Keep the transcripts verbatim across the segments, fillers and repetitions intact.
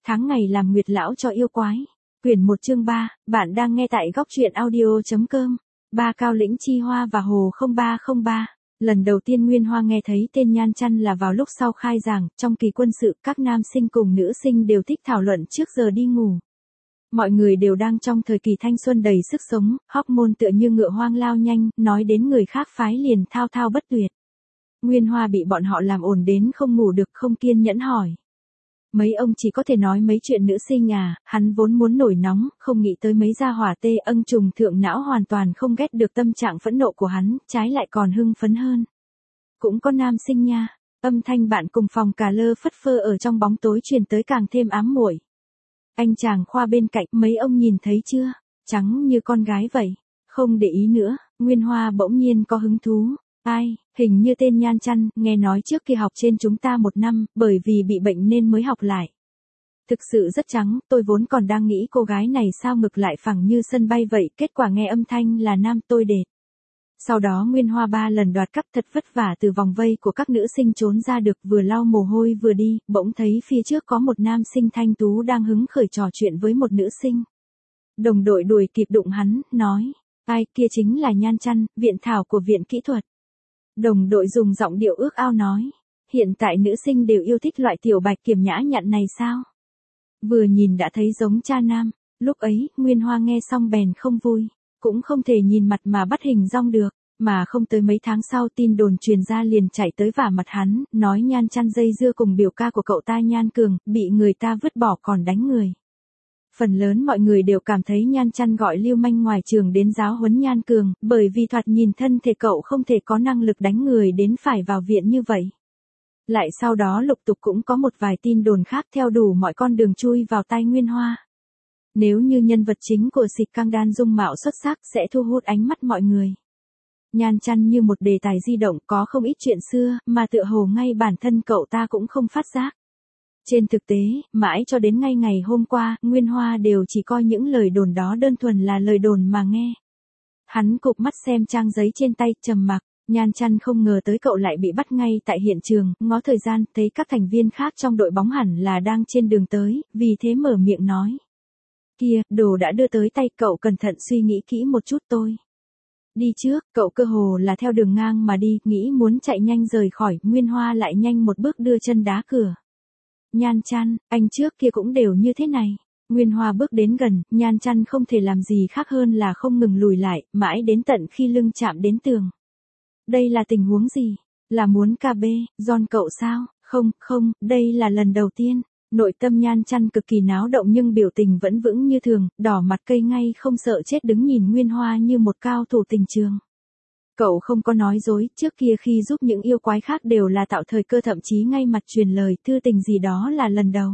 tháng ngày làm nguyệt lão cho yêu quái. Quyển một chương ba, bạn đang nghe tại góc truyện audio.com. Ba Cao Lĩnh Chi Hoa và Hồ không ba không ba. Lần đầu tiên Nguyên Hoa nghe thấy tên Nhan Chăn là vào lúc sau khai giảng, trong kỳ quân sự, các nam sinh cùng nữ sinh đều thích thảo luận trước giờ đi ngủ. Mọi người đều đang trong thời kỳ thanh xuân đầy sức sống, hormone tựa như ngựa hoang lao nhanh, nói đến người khác phái liền thao thao bất tuyệt. Nguyên Hoa bị bọn họ làm ồn đến không ngủ được, không kiên nhẫn hỏi. Mấy ông chỉ có thể nói mấy chuyện nữ sinh à, hắn vốn muốn nổi nóng, không nghĩ tới mấy gia hỏa tê âng trùng thượng não hoàn toàn không ghét được tâm trạng phẫn nộ của hắn, trái lại còn hưng phấn hơn. Cũng có nam sinh nha, âm thanh bạn cùng phòng cà lơ phất phơ ở trong bóng tối truyền tới càng thêm ám muội. Anh chàng khoa bên cạnh, mấy ông nhìn thấy chưa, trắng như con gái vậy, không để ý nữa. Nguyên Hoa bỗng nhiên có hứng thú. Ai, hình như tên Nhan Chăn, nghe nói trước khi học trên chúng ta một năm, bởi vì bị bệnh nên mới học lại. Thực sự rất trắng, tôi vốn còn đang nghĩ cô gái này sao ngực lại phẳng như sân bay vậy, kết quả nghe âm thanh là nam tôi đệt. Sau đó Nguyên Hoa ba lần đoạt cắp thật vất vả từ vòng vây của các nữ sinh trốn ra được, vừa lau mồ hôi vừa đi, bỗng thấy phía trước có một nam sinh thanh tú đang hứng khởi trò chuyện với một nữ sinh. Đồng đội đuổi kịp đụng hắn, nói, ai kia chính là Nhan Chăn, viện thảo của viện kỹ thuật. Đồng đội dùng giọng điệu ước ao nói, hiện tại nữ sinh đều yêu thích loại tiểu bạch kiểm nhã nhặn này sao? Vừa nhìn đã thấy giống cha nam, lúc ấy, Nguyên Hoa nghe xong bèn không vui, cũng không thể nhìn mặt mà bắt hình dong được, mà không tới mấy tháng sau tin đồn truyền ra liền chạy tới vả mặt hắn, nói Nhan Chăn dây dưa cùng biểu ca của cậu ta Nhan Cường, bị người ta vứt bỏ còn đánh người. Phần lớn mọi người đều cảm thấy Nhan Chăn gọi lưu manh ngoài trường đến giáo huấn Nhan Cường, bởi vì thoạt nhìn thân thể cậu không thể có năng lực đánh người đến phải vào viện như vậy. Lại sau đó lục tục cũng có một vài tin đồn khác theo đủ mọi con đường chui vào tai Nguyên Hoa. Nếu như nhân vật chính của Xịt Cang Đan dung mạo xuất sắc sẽ thu hút ánh mắt mọi người. Nhan Chăn như một đề tài di động, có không ít chuyện xưa, mà tựa hồ ngay bản thân cậu ta cũng không phát giác. Trên thực tế, mãi cho đến ngay ngày hôm qua, Nguyên Hoa đều chỉ coi những lời đồn đó đơn thuần là lời đồn mà nghe. Hắn cụp mắt xem trang giấy trên tay, trầm mặc. Nhan Chăn không ngờ tới cậu lại bị bắt ngay tại hiện trường, ngó thời gian, thấy các thành viên khác trong đội bóng hẳn là đang trên đường tới, vì thế mở miệng nói. Kia, đồ đã đưa tới tay, cậu cẩn thận suy nghĩ kỹ một chút tôi. Đi trước, cậu cơ hồ là theo đường ngang mà đi, nghĩ muốn chạy nhanh rời khỏi, Nguyên Hoa lại nhanh một bước đưa chân đá cửa. Nhan Chăn, anh trước kia cũng đều như thế này. Nguyên Hoa bước đến gần, Nhan Chăn không thể làm gì khác hơn là không ngừng lùi lại, mãi đến tận khi lưng chạm đến tường. Đây là tình huống gì? Là muốn ca bê, John cậu sao? Không, không, đây là lần đầu tiên. Nội tâm Nhan Chăn cực kỳ náo động nhưng biểu tình vẫn vững như thường, đỏ mặt cây ngay không sợ chết đứng nhìn Nguyên Hoa như một cao thủ tình trường. Cậu không có nói dối, trước kia khi giúp những yêu quái khác đều là tạo thời cơ, thậm chí ngay mặt truyền lời thư tình gì đó là lần đầu.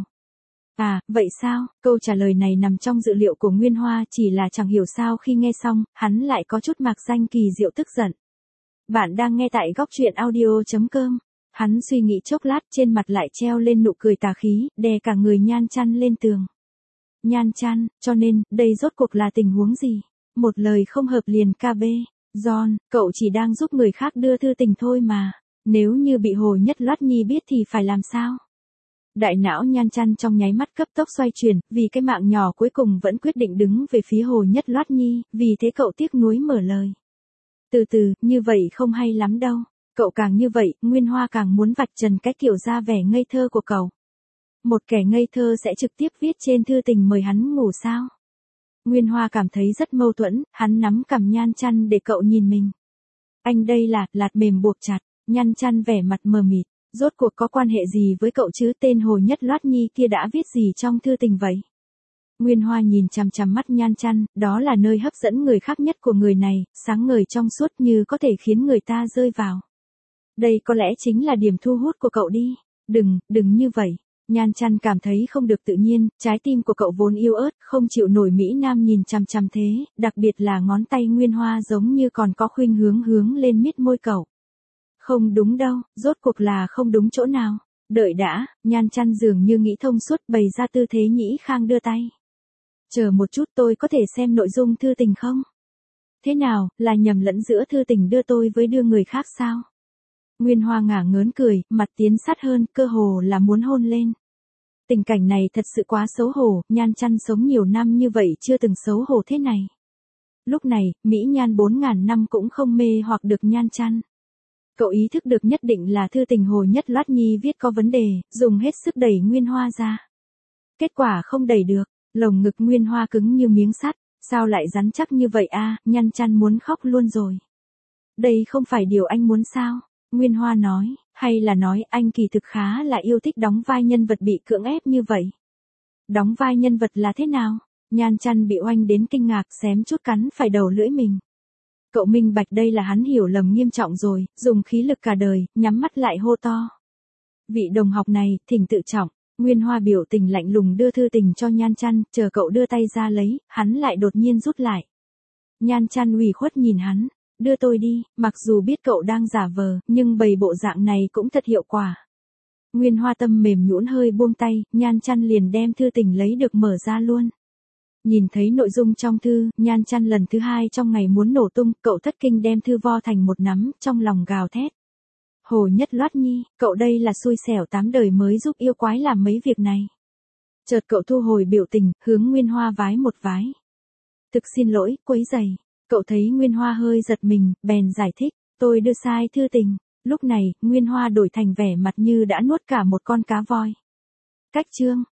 À, vậy sao? Câu trả lời này nằm trong dự liệu của Nguyên Hoa, chỉ là chẳng hiểu sao khi nghe xong, hắn lại có chút mạc danh kỳ diệu tức giận. Bạn đang nghe tại góc truyện audio.com. Hắn suy nghĩ chốc lát, trên mặt lại treo lên nụ cười tà khí, đè cả người Nhan Chăn lên tường. Nhan Chăn, cho nên, đây rốt cuộc là tình huống gì? Một lời không hợp liền ca bê. John, cậu chỉ đang giúp người khác đưa thư tình thôi mà. Nếu như bị Hồ Nhất Loát Nhi biết thì phải làm sao? Đại não Nhan Chăn trong nháy mắt cấp tốc xoay chuyển, vì cái mạng nhỏ cuối cùng vẫn quyết định đứng về phía Hồ Nhất Loát Nhi, vì thế cậu tiếc nuối mở lời. Từ từ, như vậy không hay lắm đâu. Cậu càng như vậy, Nguyên Hoa càng muốn vạch trần cái kiểu ra vẻ ngây thơ của cậu. Một kẻ ngây thơ sẽ trực tiếp viết trên thư tình mời hắn ngủ sao? Nguyên Hoa cảm thấy rất mâu thuẫn, hắn nắm cằm Nhan Chăn để cậu nhìn mình. Anh đây là, lạt mềm buộc chặt, Nhan Chăn vẻ mặt mờ mịt, rốt cuộc có quan hệ gì với cậu chứ, tên Hồ Nhất Loát Nhi kia đã viết gì trong thư tình vậy? Nguyên Hoa nhìn chằm chằm mắt Nhan Chăn, đó là nơi hấp dẫn người khác nhất của người này, sáng ngời trong suốt như có thể khiến người ta rơi vào. Đây có lẽ chính là điểm thu hút của cậu đi. Đừng, đừng như vậy. Nhan Chăn cảm thấy không được tự nhiên, trái tim của cậu vốn yếu ớt, không chịu nổi Mỹ Nam nhìn chằm chằm thế, đặc biệt là ngón tay Nguyên Hoa giống như còn có khuynh hướng hướng lên miết môi cậu. Không đúng đâu, rốt cuộc là không đúng chỗ nào. Đợi đã, Nhan Chăn dường như nghĩ thông suốt, bày ra tư thế nhĩ khang đưa tay. Chờ một chút, tôi có thể xem nội dung thư tình không? Thế nào, là nhầm lẫn giữa thư tình đưa tôi với đưa người khác sao? Nguyên Hoa ngả ngớn cười, mặt tiến sát hơn, cơ hồ là muốn hôn lên. Tình cảnh này thật sự quá xấu hổ, Nhan Chăn sống nhiều năm như vậy chưa từng xấu hổ thế này. Lúc này, Mỹ Nhan bốn ngàn năm cũng không mê hoặc được Nhan Chăn. Cậu ý thức được nhất định là thư tình Hồ Nhất Loát Nhi viết có vấn đề, dùng hết sức đẩy Nguyên Hoa ra. Kết quả không đẩy được, lồng ngực Nguyên Hoa cứng như miếng sắt, sao lại rắn chắc như vậy a? Nhan Chăn muốn khóc luôn rồi. Đây không phải điều anh muốn sao? Nguyên Hoa nói, hay là nói anh kỳ thực khá là yêu thích đóng vai nhân vật bị cưỡng ép như vậy. Đóng vai nhân vật là thế nào? Nhan Chăn bị oanh đến kinh ngạc xém chút cắn phải đầu lưỡi mình. Cậu minh bạch đây là hắn hiểu lầm nghiêm trọng rồi, dùng khí lực cả đời, nhắm mắt lại hô to. Vị đồng học này, thỉnh tự trọng. Nguyên Hoa biểu tình lạnh lùng đưa thư tình cho Nhan Chăn, chờ cậu đưa tay ra lấy, hắn lại đột nhiên rút lại. Nhan Chăn ủy khuất nhìn hắn, đưa tôi đi, mặc dù biết cậu đang giả vờ, nhưng bày bộ dạng này cũng thật hiệu quả. Nguyên Hoa tâm mềm nhũn hơi buông tay, Nhan Chăn liền đem thư tình lấy được mở ra luôn. Nhìn thấy nội dung trong thư, Nhan Chăn lần thứ hai trong ngày muốn nổ tung, cậu thất kinh đem thư vo thành một nắm, trong lòng gào thét. Hồ Nhất Loát Nhi, cậu đây là xui xẻo tám đời mới giúp yêu quái làm mấy việc này. Chợt cậu thu hồi biểu tình, hướng Nguyên Hoa vái một vái. Thực xin lỗi, quấy rầy. Cậu thấy Nguyên Hoa hơi giật mình, bèn giải thích, tôi đưa sai thư tình. Lúc này, Nguyên Hoa đổi thành vẻ mặt như đã nuốt cả một con cá voi. Cách chương